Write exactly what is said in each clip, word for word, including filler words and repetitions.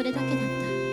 れだけだった。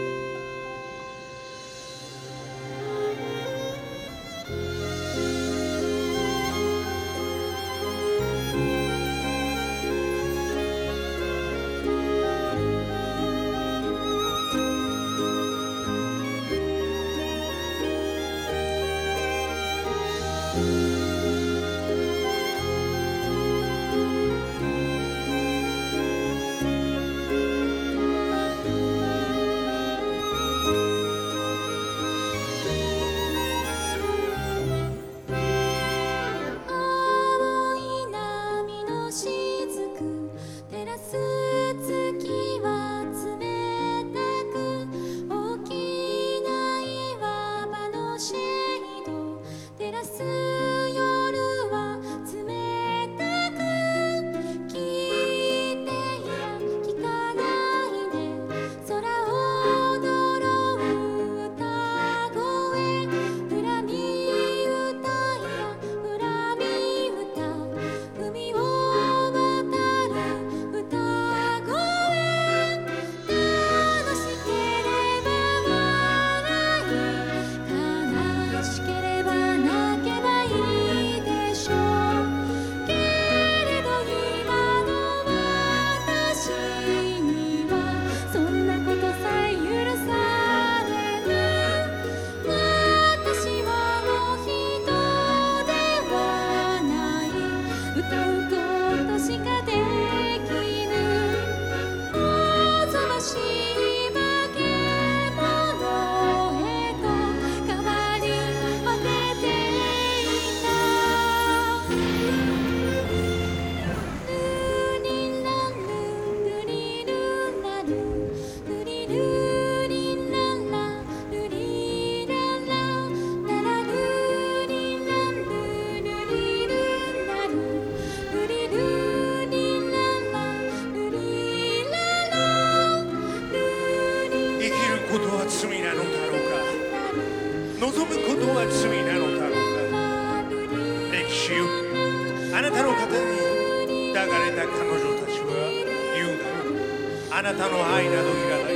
望むことは罪なのだろうか。歴史よ、あなたの方に抱かれた彼女たちは言うだろう。あなたの愛などいらない。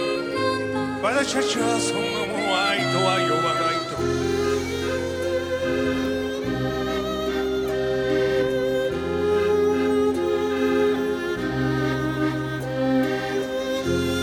私たちはそんなものを愛とは呼ばないと。 「